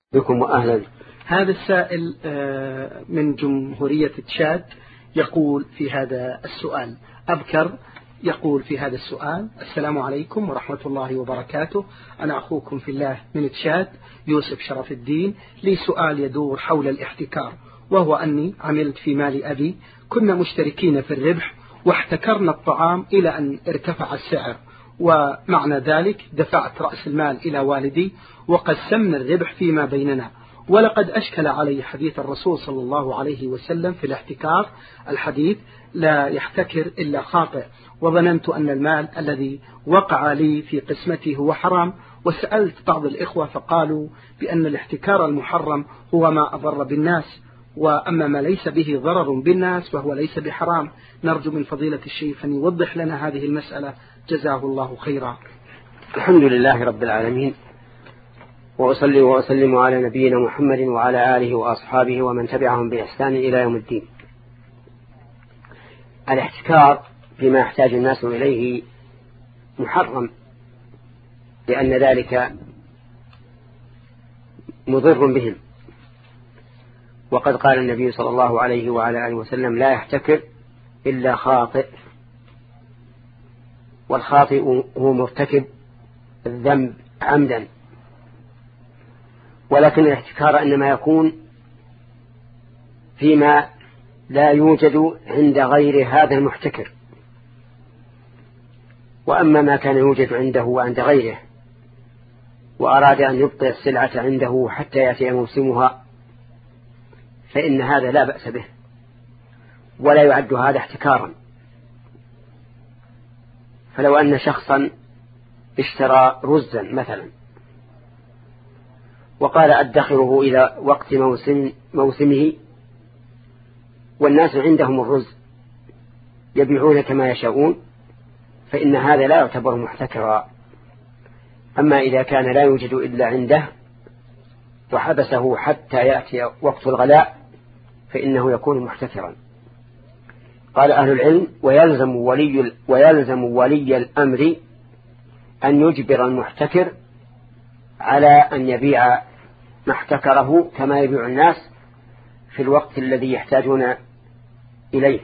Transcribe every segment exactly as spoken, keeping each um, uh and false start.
بكم وأهلا. هذا السائل من جمهورية تشاد يقول في هذا السؤال أبكر يقول في هذا السؤال: السلام عليكم ورحمة الله وبركاته، أنا أخوكم في الله من تشاد يوسف شرف الدين. لي سؤال يدور حول الاحتكار، وهو أني عملت في مال أبي، كنا مشتركين في الربح واحتكرنا الطعام إلى أن ارتفع السعر، ومعنى ذلك دفعت رأس المال إلى والدي وقسمنا الربح فيما بيننا. ولقد أشكل علي حديث الرسول صلى الله عليه وسلم في الاحتكار، الحديث: لا يحتكر إلا خاطئ، وظننت أن المال الذي وقع لي في قسمتي هو حرام. وسألت بعض الإخوة فقالوا بأن الاحتكار المحرم هو ما أضر بالناس، وأما ما ليس به ضرر بالناس فهو ليس بحرام. نرجو من فضيلة الشيخ أن يوضح لنا هذه المسألة، جزاه الله خيرا. الحمد لله رب العالمين، وأصلي وأسلم على نبينا محمد وعلى آله وأصحابه ومن تبعهم بإحسان إلى يوم الدين. الاحتكار فيما يحتاج الناس إليه محرم، لأن ذلك مضر بهم. وقد قال النبي صلى الله عليه وعلى آله وسلم: لا يحتكر إلا خاطئ. والخاطئ هو مرتكب الذنب عمدا، ولكن الاحتكار إنما يكون فيما لا يوجد عند غير هذا المحتكر. وأما ما كان يوجد عنده وعند غيره وأراد أن يبقي السلعة عنده حتى يأتي موسمها، فإن هذا لا بأس به، ولا يعد هذا احتكارا. فلو أن شخصا اشترى رزا مثلا وقال أدخره إلى وقت موسم موسمه، والناس عندهم الرز يبيعون كما يشاءون، فإن هذا لا يعتبر محتكرا. أما إذا كان لا يوجد إلا عنده وحبسه حتى يأتي وقت الغلاء فإنه يكون محتكرا. قال أهل العلم: ويلزم ولي, ويلزم ولي الأمر أن يجبر المحتكر على أن يبيع ما احتكره كما يبيع الناس في الوقت الذي يحتاجون إليه،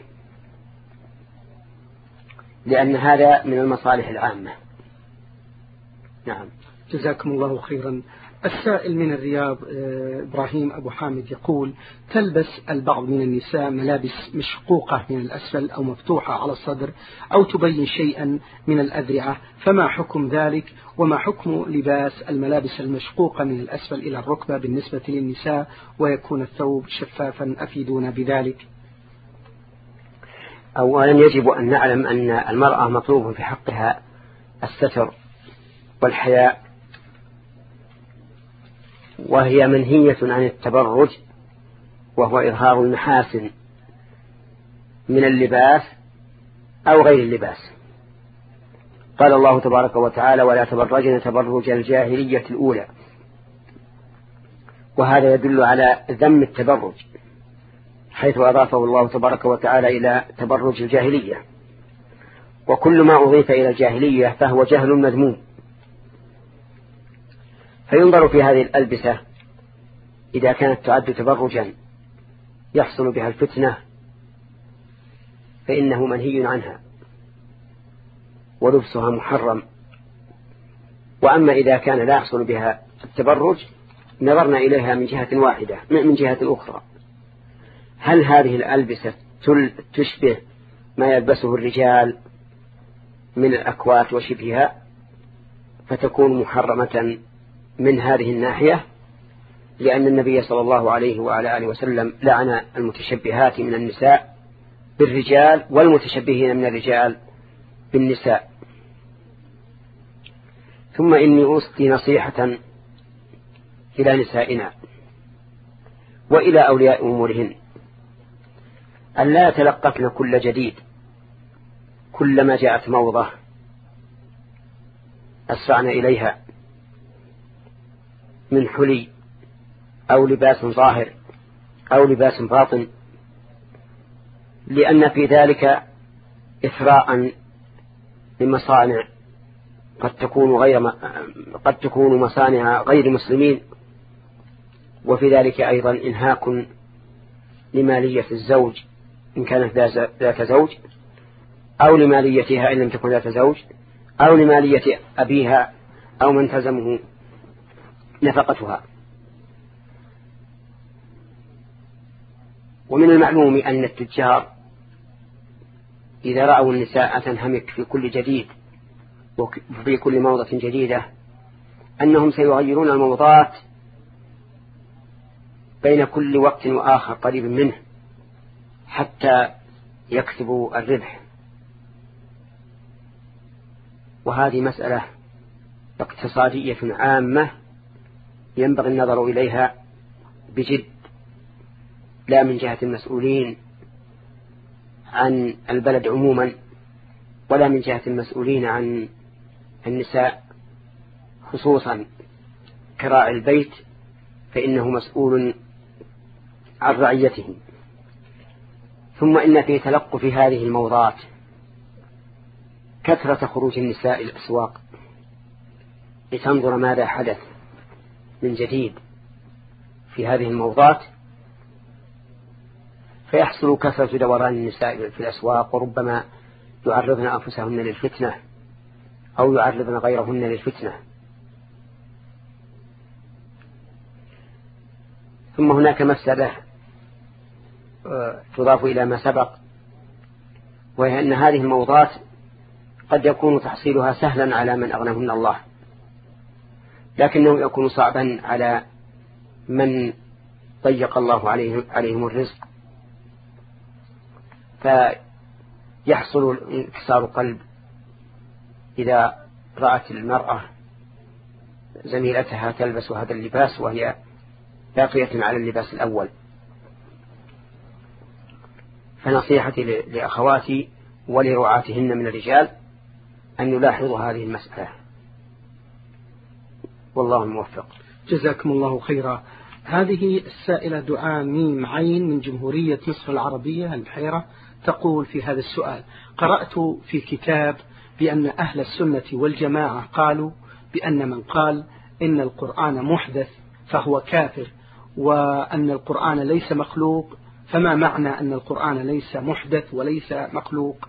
لأن هذا من المصالح العامة. نعم، جزاكم الله خيرا. السائل من الرياض إبراهيم أبو حامد يقول: تلبس البعض من النساء ملابس مشقوقة من الأسفل أو مفتوحة على الصدر أو تبين شيئا من الأذرعة، فما حكم ذلك؟ وما حكم لباس الملابس المشقوقة من الأسفل إلى الركبة بالنسبة للنساء ويكون الثوب شفافا؟ أفيدونا بذلك. أولا يجب أن نعلم أن المرأة مطلوب في حقها الستر والحياء، وهي منهية عن التبرج، وهو إظهار المحاسن من اللباس أو غير اللباس. قال الله تبارك وتعالى: ولا تبرجن تبرج الجاهلية الأولى. وهذا يدل على ذم التبرج، حيث أضافه الله تبارك وتعالى إلى تبرج الجاهلية. وكل ما أضيف إلى الجاهلية فهو جهل مذموم. فينظر في هذه الألبسة إذا كانت تعد تبرجا يحصل بها الفتنة فإنه منهي عنها ولبسها محرم. وأما إذا كان لا يحصل بها التبرج نظرنا إليها من جهة واحدة من جهة أخرى: هل هذه الألبسة تشبه ما يلبسه الرجال من الأكوات وشبهها، فتكون محرمة من هذه الناحية، لأن النبي صلى الله عليه وعلى آله وسلم لعن المتشبهات من النساء بالرجال والمتشبهين من الرجال بالنساء. ثم إني أوصي نصيحة إلى نسائنا وإلى أولياء أمورهن أن لا يتلقفن كل جديد، كلما جاءت موضة أسرعن إليها من حلي أو لباس ظاهر أو لباس باطن، لأن في ذلك إثراء لمصانع قد تكون غير قد تكون مصانع غير مسلمين وفي ذلك أيضا إنهاك لمالية الزوج إن كانت ذات زوج، أو لماليتها إن لم تكن ذات زوج، أو لمالية أبيها أو من تلزمه نفقتها. ومن المعلوم أن التجار إذا رأوا النساء تنهمك في كل جديد وفي كل موضة جديدة أنهم سيغيرون الموضات بين كل وقت وآخر قريب منه حتى يكسبوا الربح. وهذه مسألة اقتصادية عامة ينبغي النظر إليها بجد، لا من جهة المسؤولين عن البلد عموما ولا من جهة المسؤولين عن النساء خصوصا كراعي البيت، فإنه مسؤول عن رعيته. ثم إن في تلقف هذه الموضات كثرة خروج النساء الأسواق لتنظر ماذا حدث من جديد في هذه الموضات، فيحصل كثرة دوران النساء في الأسواق، وربما يعرضن أنفسهن للفتنة أو يعرضن غيرهن للفتنة. ثم هناك مسألة تضاف إلى ما سبق، وهي أن هذه الموضات قد يكون تحصيلها سهلا على من أغناهن الله، لكنه يكون صعبا على من ضيق الله عليهم, عليهم الرزق، فيحصل انكسار قلب إذا رأت المرأة زميلتها تلبس هذا اللباس وهي باقية على اللباس الأول. فنصيحتي لأخواتي ولرعاتهن من الرجال أن يلاحظوا هذه المسألة، والله الموفق. جزاكم الله خيرا. هذه السائلة دعاء ميم عين من جمهورية مصر العربية البحيرة تقول في هذا السؤال: قرأت في كتاب بأن أهل السنة والجماعة قالوا بأن من قال إن القرآن محدث فهو كافر، وأن القرآن ليس مخلوق، فما معنى أن القرآن ليس محدث وليس مخلوق؟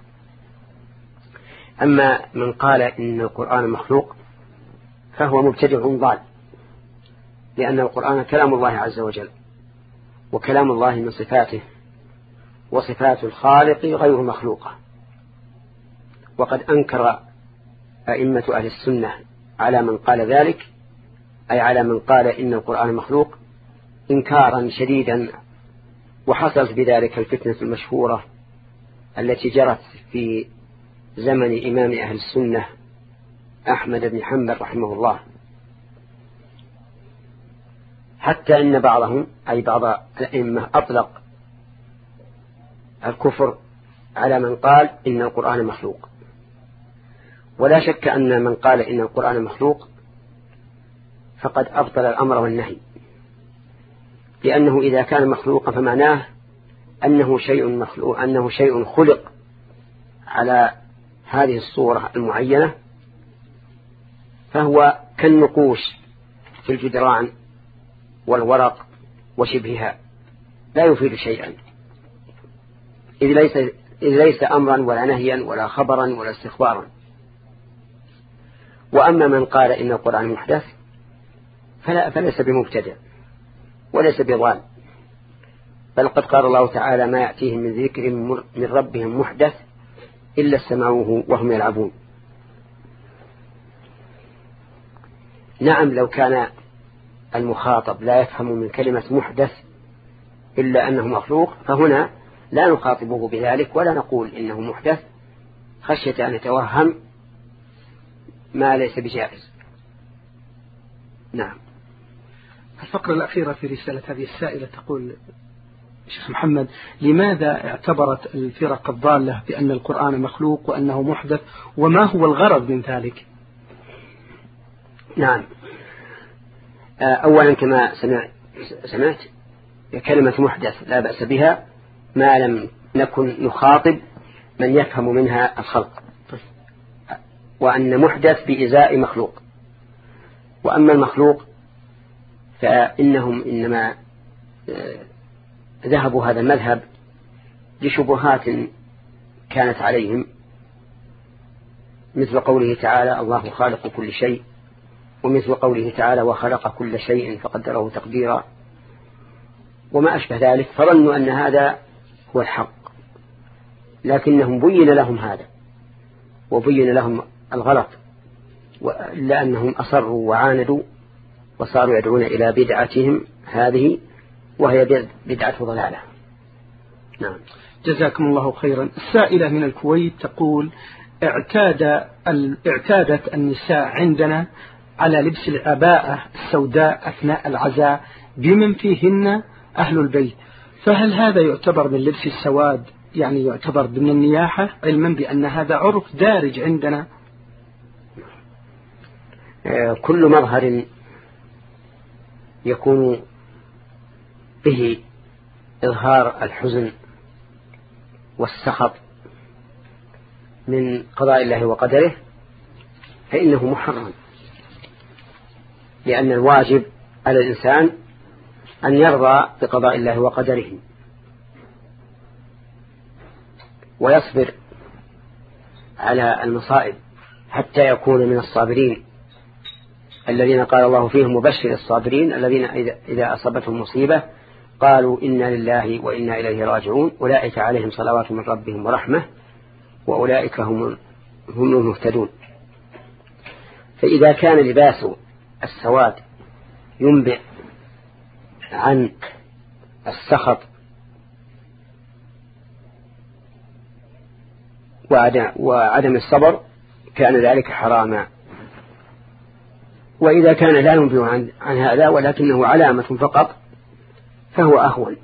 أما من قال إن القرآن مخلوق فهو مبتدع ضال، لأن القرآن كلام الله عز وجل، وكلام الله من صفاته، وصفات الخالق غير مخلوقة. وقد أنكر أئمة أهل السنة على من قال ذلك، أي على من قال إن القرآن مخلوق، إنكارا شديدا، وحصلت بذلك الفتنة المشهورة التي جرت في زمن إمام أهل السنة أحمد بن حنبل رحمه الله، حتى إن بعضهم أي بعض الأئمة أطلق الكفر على من قال إن القرآن مخلوق. ولا شك أن من قال إن القرآن مخلوق فقد أبطل الأمر والنهي، لأنه إذا كان مخلوقا فمعناه أنه شيء مخلوق، أنه شيء خلق على هذه الصورة المعينة، فهو كالنقوش في الجدران والورق وشبهها، لا يفيد شيئا، إذ ليس, إذ ليس أمرا ولا نهيا ولا خبرا ولا استخبارا. وأما من قال إن القرآن محدث فلا فليس بمبتدع وليس بضال، بل قد قال الله تعالى: ما يأتيهم من ذكر من ربهم محدث إلا استمعوه وهم يلعبون. نعم، لو كان المخاطب لا يفهم من كلمة محدث إلا أنه مخلوق فهنا لا نخاطبه بذلك ولا نقول إنه محدث خشية أن يتوهم ما ليس بجائز. نعم. الفقرة الأخيرة في رسالة هذه السائلة تقول: شيخ محمد، لماذا اعتبرت الفرق الضالة بأن القرآن مخلوق وأنه محدث، وما هو الغرض من ذلك؟ نعم، أولا كما سمعت كلمة محدث لا بأس بها ما لم نكن نخاطب من يفهم منها الخلق، وأن محدث بإزاء مخلوق. وأما المخلوق فإنهم إنما ذهبوا هذا المذهب لشبهات كانت عليهم، مثل قوله تعالى الله خالق كل شيء، ومثل قوله تعالى وخلق كل شيء فقدره تقديرا، وما أشبه ذلك، فظنوا أن هذا هو الحق، لكنهم بين لهم هذا وبين لهم الغلط، لأنهم أصروا وعاندوا وصاروا يدعون إلى بدعتهم هذه، وهي بدعة ضلالة. نعم. جزاكم الله خيرا. السائلة من الكويت تقول اعتاد اعتادت النساء عندنا على لبس العباءة السوداء أثناء العزاء بمن فيهن أهل البيت، فهل هذا يعتبر من لبس السواد، يعني يعتبر من النياحة، علما بأن هذا عرف دارج عندنا؟ كل مظهر يكون به إظهار الحزن والسخط من قضاء الله وقدره فإنه محرم، لأن الواجب على الإنسان أن يرضى بقضاء الله وقدره ويصبر على المصائب حتى يكون من الصابرين الذين قال الله فيهم مبشر الصابرين الذين إذا أصابتهم مصيبة قالوا إنا لله وإنا إليه راجعون أولئك عليهم صلوات من ربهم ورحمة وأولئك هم هم المهتدون. فإذا كان لباس السواد ينبئ عن السخط وعدم الصبر كان ذلك حراما، وإذا كان لا ينبئ عن, عن هذا ولكنه علامة فقط فهو أهون.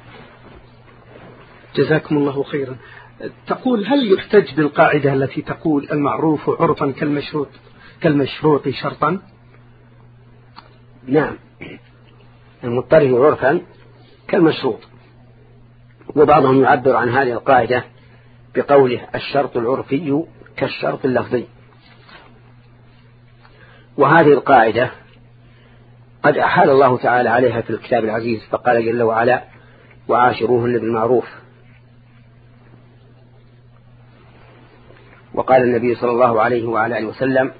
جزاكم الله خيرا. تقول هل يحتج بالقاعدة التي تقول المعروف عرفا كالمشروط كالمشروط شرطا؟ نعم، المضطرد عرفا كالمشروط، وبعضهم يعبر عن هذه القاعدة بقوله الشرط العرفي كالشرط اللفظي. وهذه القاعدة قد أحال الله تعالى عليها في الكتاب العزيز، فقال جل وعلا وعاشروهن بالمعروف، وقال النبي صلى الله عليه وعلى آله وسلم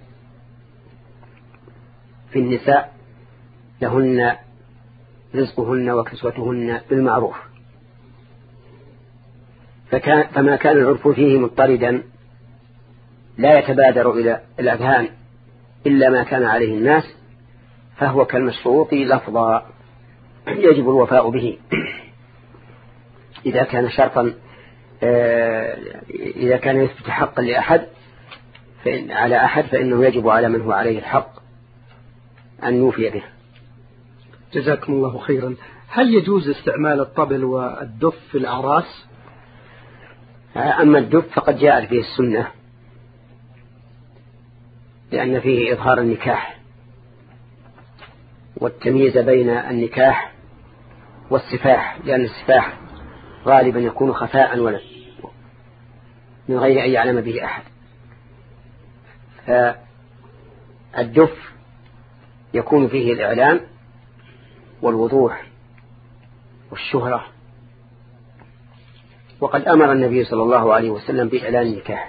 في النساء لهن رزقهن وكسوتهن بالمعروف. فكان فما كان العرف فيه مضطردا لا يتبادر إلى الأذهان إلا ما كان عليه الناس فهو كالمشروط لفظا يجب الوفاء به إذا كان شرطا، إذا كان يثبت حقا لأحد فإن على أحد فإنه يجب على من هو عليه الحق أن يوفي به. جزاكم الله خيرا. هل يجوز استعمال الطبل والدف في الأعراس؟ أما الدف فقد جاءت فيه السنة لأن فيه إظهار النكاح والتمييز بين النكاح والسفاح، لأن السفاح غالبا يكون خفاء ولا من غير أن يعلم به أحد، فالدف يكون فيه الإعلام والوضوح والشهرة. وقد أمر النبي صلى الله عليه وسلم بإعلان النكاح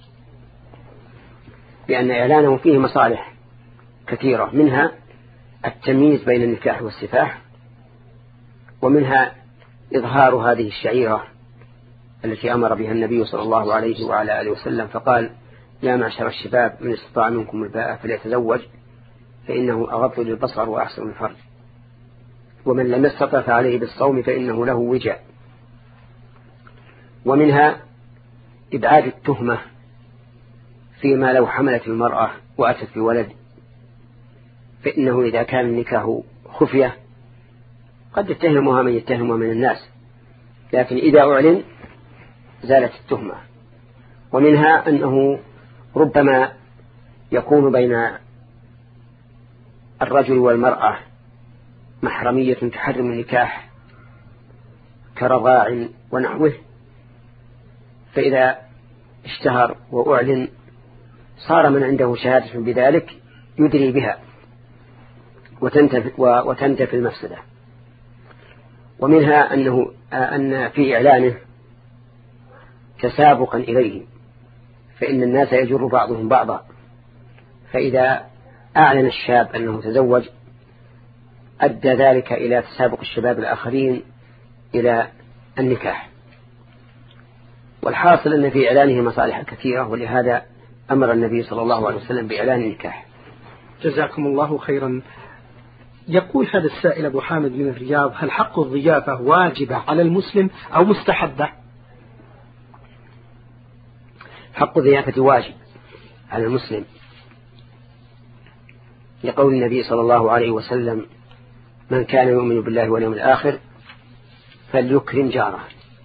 لأن إعلانه فيه مصالح كثيرة، منها التمييز بين النكاح والسفاح، ومنها إظهار هذه الشعيرة التي أمر بها النبي صلى الله عليه وعلى آله وسلم، فقال يا معشر الشباب من استطاع منكم الباءة فليتزوج فإنه أغض للبصر وأحسن الفرج، ومن لم يستطع فعليه بالصوم فإنه له وجاء. ومنها إبعاد التهمة فيما لو حملت المرأة وأتت بولد، فإنه إذا كان النكاح خفية قد يتهمها من يتهمها من الناس، لكن إذا أعلن زالت التهمة. ومنها أنه ربما يكون بين الرجل والمرأة محرمية تحرم النكاح كرضاع ونحوه، فإذا اشتهر وأعلن صار من عنده شهادة بذلك يدري بها، وتنتفي, وتنتفي المفسدة. ومنها أنه أن في إعلانه تسابقا إليه، فإن الناس يجر بعضهم بعضا، فإذا أعلن الشاب أنه تزوج أدى ذلك إلى تسابق الشباب الآخرين إلى النكاح. والحاصل أن في إعلانه مصالح كثيرة، ولهذا أمر النبي صلى الله عليه وسلم بإعلان النكاح. جزاكم الله خيرا. يقول هذا السائل أبو حامد من الرياض: هل حق الضيافة واجبة على المسلم أو مستحبة؟ حق الضيافة واجب على المسلم، لقول النبي صلى الله عليه وسلم: من كان يؤمن بالله واليوم الآخر فليكرم جاره.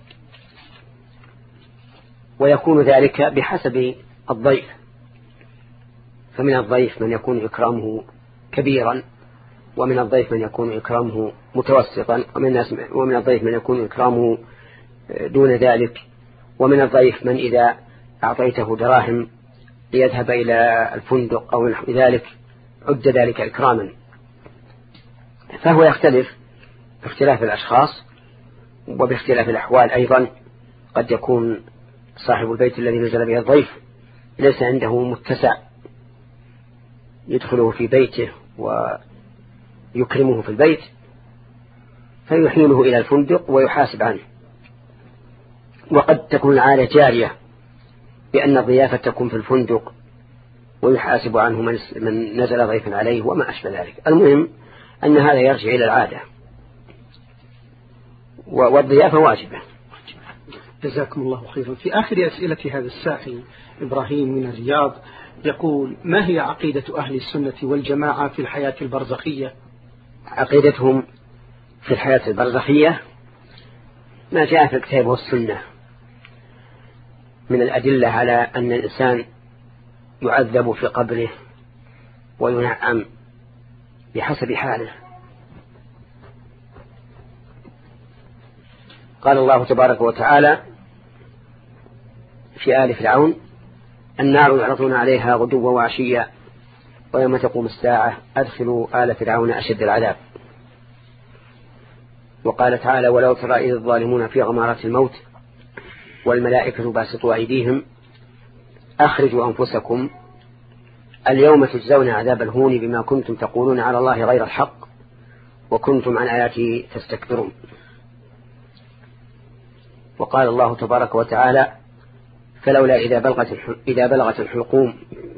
ويكون ذلك بحسب الضيف، فمن الضيف من يكون إكرامه كبيرا، ومن الضيف من يكون إكرامه متوسطا، ومن, ومن الضيف من يكون إكرامه دون ذلك، ومن الضيف من إذا أعطيته دراهم ليذهب إلى الفندق أو نحو ذلك عد ذلك إكراما. فهو يختلف باختلاف الأشخاص وباختلاف الأحوال أيضا. قد يكون صاحب البيت الذي نزل به الضيف ليس عنده متسع يدخله في بيته ويكرمه في البيت، فيحيله إلى الفندق ويحاسب عنه. وقد تكون العادة جارية بأن الضيافة تكون في الفندق ويحاسب عنه من نزل ضيفا عليه وما أشبه ذلك. المهم أن هذا يرجع إلى العادة، والضيافة واجبة. جزاكم الله خيرا. في آخر أسئلة هذا السائل إبراهيم من الرياض يقول: ما هي عقيدة أهل السنة والجماعة في الحياة البرزخية؟ عقيدتهم في الحياة البرزخية ما جاء في الكتاب والسنة من الأدلة على أن الإنسان يعذب في قبره وينعم بحسب حاله. قال الله تبارك وتعالى في آل فرعون: النار يعرضون عليها غدوا وعشيا ويوم تقوم الساعة أدخلوا آل فرعون أشد العذاب. وقال تعالى: ولو ترى إذ الظالمون في غمارات الموت والملائكة باسطوا أيديهم أخرجوا أنفسكم اليوم تجزون عذاب الهون بما كنتم تقولون على الله غير الحق وكنتم عن آياته تستكبرون. وقال الله تبارك وتعالى: فلولا إذا بلغت إذا بلغت الحلقوم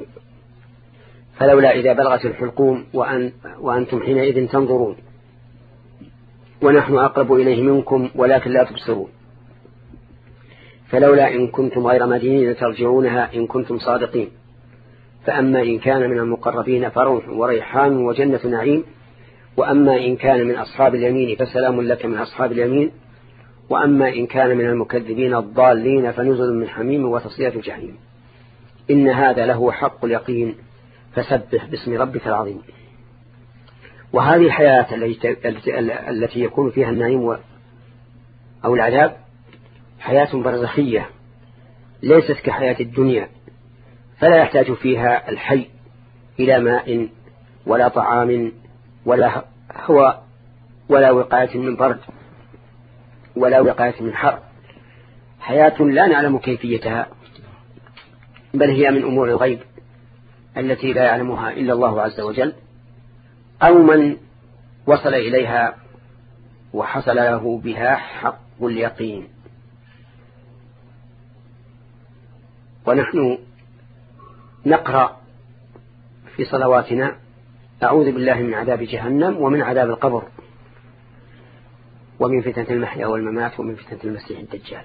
فلولا إذا بلغت الحلقوم وأن وأنتم حينئذ تنظرون ونحن أقرب إليه منكم ولكن لا تبصرون فلولا إن كنتم غير مدينين ترجعونها إن كنتم صادقين فأما إن كان من المقربين فروح وريحان وجنة نعيم وأما إن كان من أصحاب اليمين فسلام لك من أصحاب اليمين وأما إن كان من المكذبين الضالين فنزل من حميم وتصلية جحيم إن هذا له حق اليقين فسبح باسم ربك العظيم. وهذه الحياة التي يكون فيها النعيم أو العذاب حياة برزخية ليست كحياة الدنيا، فلا يحتاج فيها الحي إلى ماء ولا طعام ولا هواء ولا وقاية من برد ولا وقاية من حر. حياة لا نعلم كيفيتها، بل هي من أمور الغيب التي لا يعلمها إلا الله عز وجل، أو من وصل إليها وحصل له بها حق اليقين. ونحن نقرأ في صلواتنا: أعوذ بالله من عذاب جهنم ومن عذاب القبر ومن فتنة المحيا والممات ومن فتنة المسيح الدجال.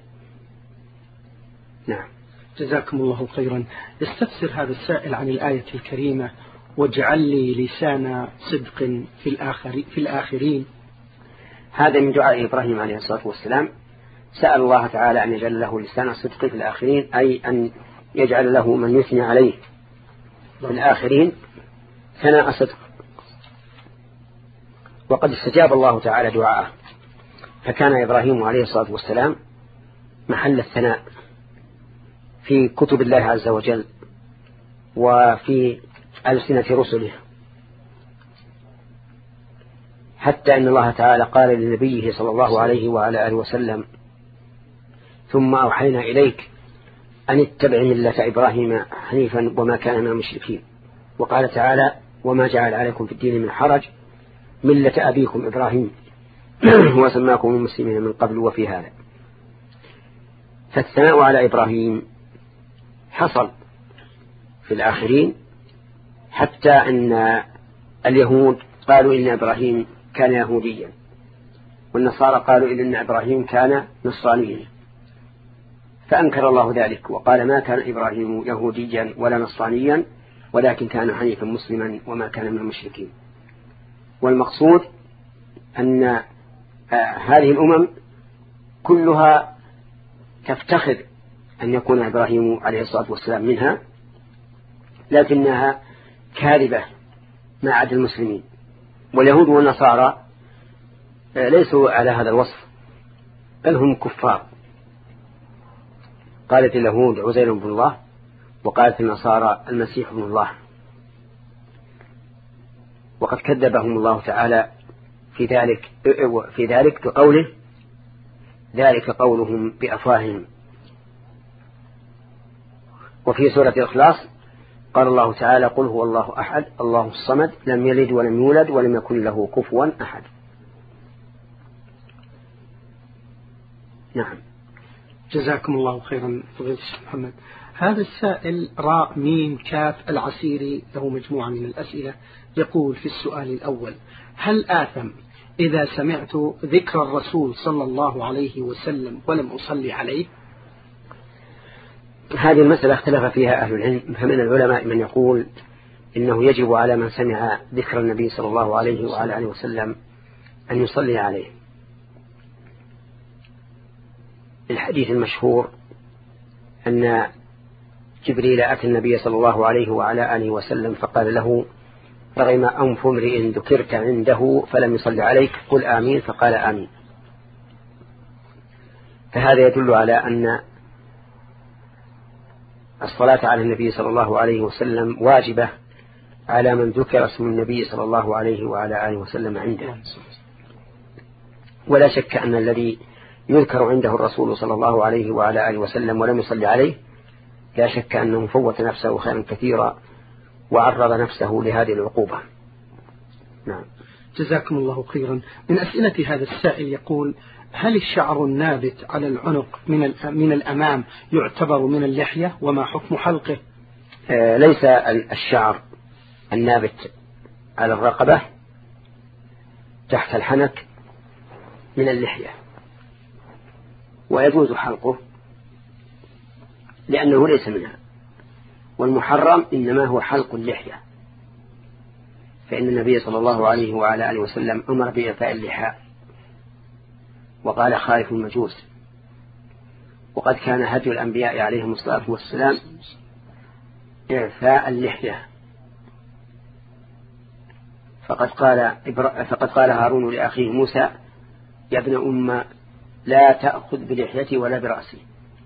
نعم. جزاكم الله خيرا. يستفسر هذا السائل عن الآية الكريمة: واجعل لي لسان صدق في, الآخر في الآخرين. هذا من دعاء إبراهيم عليه الصلاة والسلام، سأل الله تعالى أن يجعل له لسان صدق في الآخرين، أي أن يجعل له من يثني عليه في الآخرين ثناء صدق. وقد استجاب الله تعالى دعاءه، فكان إبراهيم عليه الصلاة والسلام محل الثناء في كتب الله عز وجل وفي ألسنة رسله. حتى أن الله تعالى قال لنبيه صلى الله عليه وعلى آله وسلم ثم أوحينا إليك أن اتبع ملة إبراهيم حنيفا وما كان من المشركين. وقال تعالى وما جعل عليكم في الدين من حرج ملة أبيكم إبراهيم وسماكم المسلمين من قبل وفي هذا. فالثناء على إبراهيم حصل في الآخرين حتى أن اليهود قالوا إن إبراهيم كان يهوديا، والنصارى قالوا إن إبراهيم كان نصرانيا، فأنكر الله ذلك وقال ما كان إبراهيم يهوديا ولا نصرانيا ولكن كان حنيفا مسلما وما كان من المشركين. والمقصود أن هذه الأمم كلها تفتخر أن يكون إبراهيم عليه الصلاة والسلام منها، لكنها كاذبة ما عدا المسلمين. واليهود والنصارى ليسوا على هذا الوصف بل هم كفار. قالت اليهود عزير بن الله وقالت النصارى المسيح بن الله، وقد كذبهم الله تعالى في ذلك في ذلك بقوله ذلك قولهم بأفواههم. وفي سورة الإخلاص قال الله تعالى قل هو الله أحد الله الصمد لم يلد ولم يولد ولم يكن له كفوا أحد. نعم. جزاكم الله خيرا فضيلة الشيخ محمد. هذا السائل راء ميم كاف العسيري له مجموعة من الأسئلة، يقول في السؤال الأول هل آثم إذا سمعت ذكر الرسول صلى الله عليه وسلم ولم أصلي عليه؟ هذه المسألة اختلف فيها أهل العلم، فمن العلماء من يقول إنه يجب على من سمع ذكر النبي صلى الله عليه وعلى آله وسلم أن يصلي عليه. الحديث المشهور أن جبريل أتى النبي صلى الله عليه وعلى آله وسلم فقال له رغم أنف امرئ ذكرت عنده فلم يصلي عليك قل آمين، فقال آمين. فهذا يدل على أن الصلاة على النبي صلى الله عليه وسلم واجبة على من ذكر اسم النبي صلى الله عليه وعلى آله وسلم عنده. ولا شك أن الذي يذكر عنده الرسول صلى الله عليه وعلى آله وسلم ولم يصلي عليه لا شك أنه فوت نفسه خيرا كثيرا وعرض نفسه لهذه العقوبة. نعم. جزاكم الله خيرا. من أسئلة هذا السائل يقول هل الشعر النابت على العنق من من الأمام يعتبر من اللحية وما حكم حلقه؟ آه ليس الشعر النابت على الرقبة تحت الحنك من اللحية، ويجوز حلقه لأنه ليس منها، والمحرم إنما هو حلق اللحية، فإن النبي صلى الله عليه وعلى آله وسلم أمر بإعفاء اللحاء وقال خالف المجوس، وقد كان هدي الأنبياء عليهم الصلاة والسلام إعفاء اللحية. فقد قال فقد قال هارون لأخيه موسى يا ابن أم لا تأخذ بلحيتي ولا برأسي،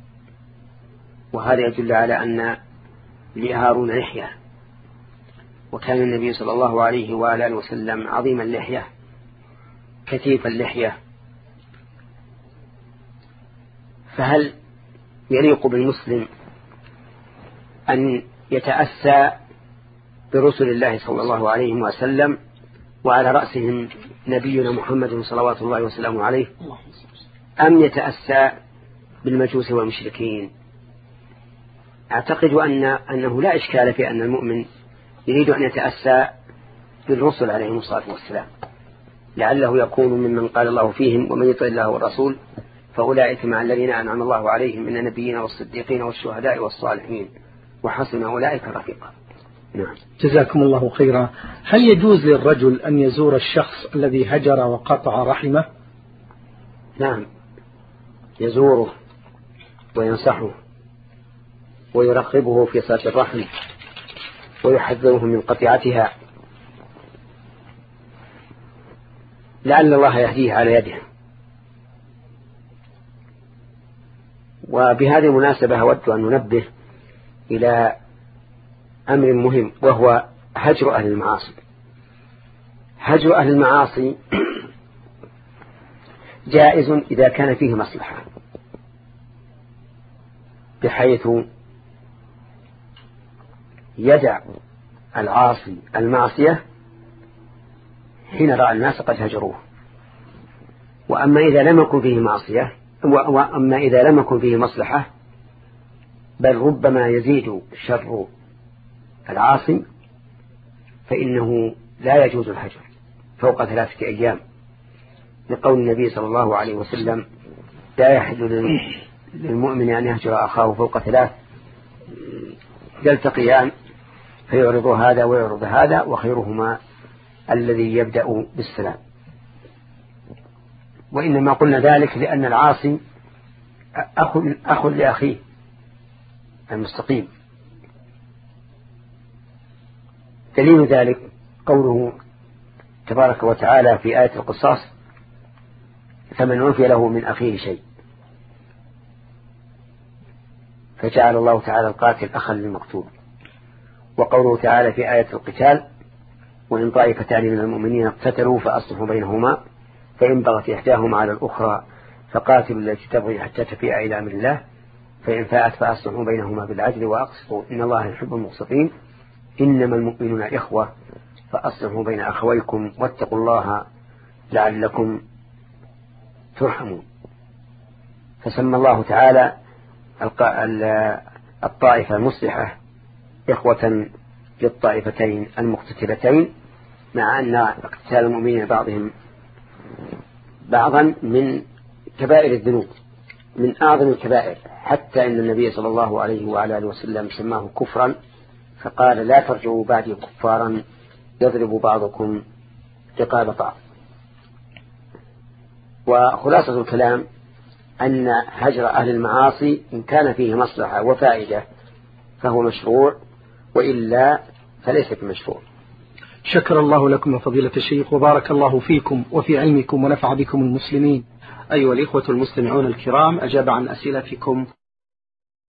وهذا يدل على أن لهارون لحية، وكان النبي صلى الله عليه وآله وسلم عظيم اللحية كثيف اللحية. فهل يليق بالمسلم أن يتأسى برسل الله صلى الله عليه وسلم وعلى رأسهم نبينا محمد صلوات الله وسلامه عليه، أم يتأسى بالمجوس والمشركين؟ أعتقد أن أنه لا إشكال في أن المؤمن يريد أن يتأسى بالرسل عليهم الصلاة والسلام، لعله يكون ممن قال الله فيهم ومن يطع الله والرسول فأولئك مع الذين أنعم الله عليهم من النبيين والصديقين والشهداء والصالحين وحسن أولئك رفيقا. نعم. جزاكم الله خيرا. هل يجوز للرجل أن يزور الشخص الذي هجر وقطع رحمه؟ نعم، يزوره وينصحه ويرغبه في صلة الرحم ويحذره من قطيعتها، لعل الله يهديه على يده. وبهذه المناسبة أود أن ننبه إلى أمر مهم، وهو هجر أهل المعاصي. هجر أهل المعاصي جائز إذا كان فيه مصلحة، بحيث يدع العاصي المعصية حين رأى الناس قد هجروه. وأما إذا لم يكن فيه معصية وأما إذا لم يكن فيه مصلحة، بل ربما يزيد شر العاصي، فإنه لا يجوز الهجر فوق ثلاثة أيام، لقول النبي صلى الله عليه وسلم: لا يحل للمؤمن أن يهجر أخاه فوق ثلاث، يلتقيان فيعرض هذا ويعرض هذا، وخيرهما الذي يبدأ بالسلام. وإنما قلنا ذلك لأن العاصي أخ, أخ لأخيه المستقيم. دليل ذلك قوله تبارك وتعالى في آية القصاص: فمن عفي له من أخيه شيء، فجعل الله تعالى القاتل أخا للمقتول. وقوله تعالى في آية القتال: وإن طائفتان من المؤمنين اقتتلوا فأصلحوا بينهما فإن بغت إحداهما على الأخرى فقاتلوا التي تبغي حتى تفيء إلى أمر الله فإن فاءت فأصلحوا بينهما بالعدل وأقسطوا إن الله يحب المقسطين إنما المؤمنون إخوة فأصلحوا بين أخويكم واتقوا الله لعلكم ترحمون. فسمى الله تعالى الطائفة المصلحة إخوة للطائفتين المقتتلتين، مع أن اقتتال المؤمنين بعضهم بعضا من كبائر الذنوب، من أعظم الكبائر، حتى إن النبي صلى الله عليه وعلى آله وسلم سماه كفرا، فقال: لا ترجعوا بعدي كفارا يضرب بعضكم رقاب بعض. وخلاصة الكلام أن هجر أهل المعاصي إن كان فيه مصلحة وفائدة فهو مشروع، وإلا فليس بمشروع. شكر الله لكم فضيلة الشيخ، وبارك الله فيكم وفي علمكم ونفع بكم المسلمين. أيها الإخوة المستمعون الكرام، أجاب عن أسئلتكم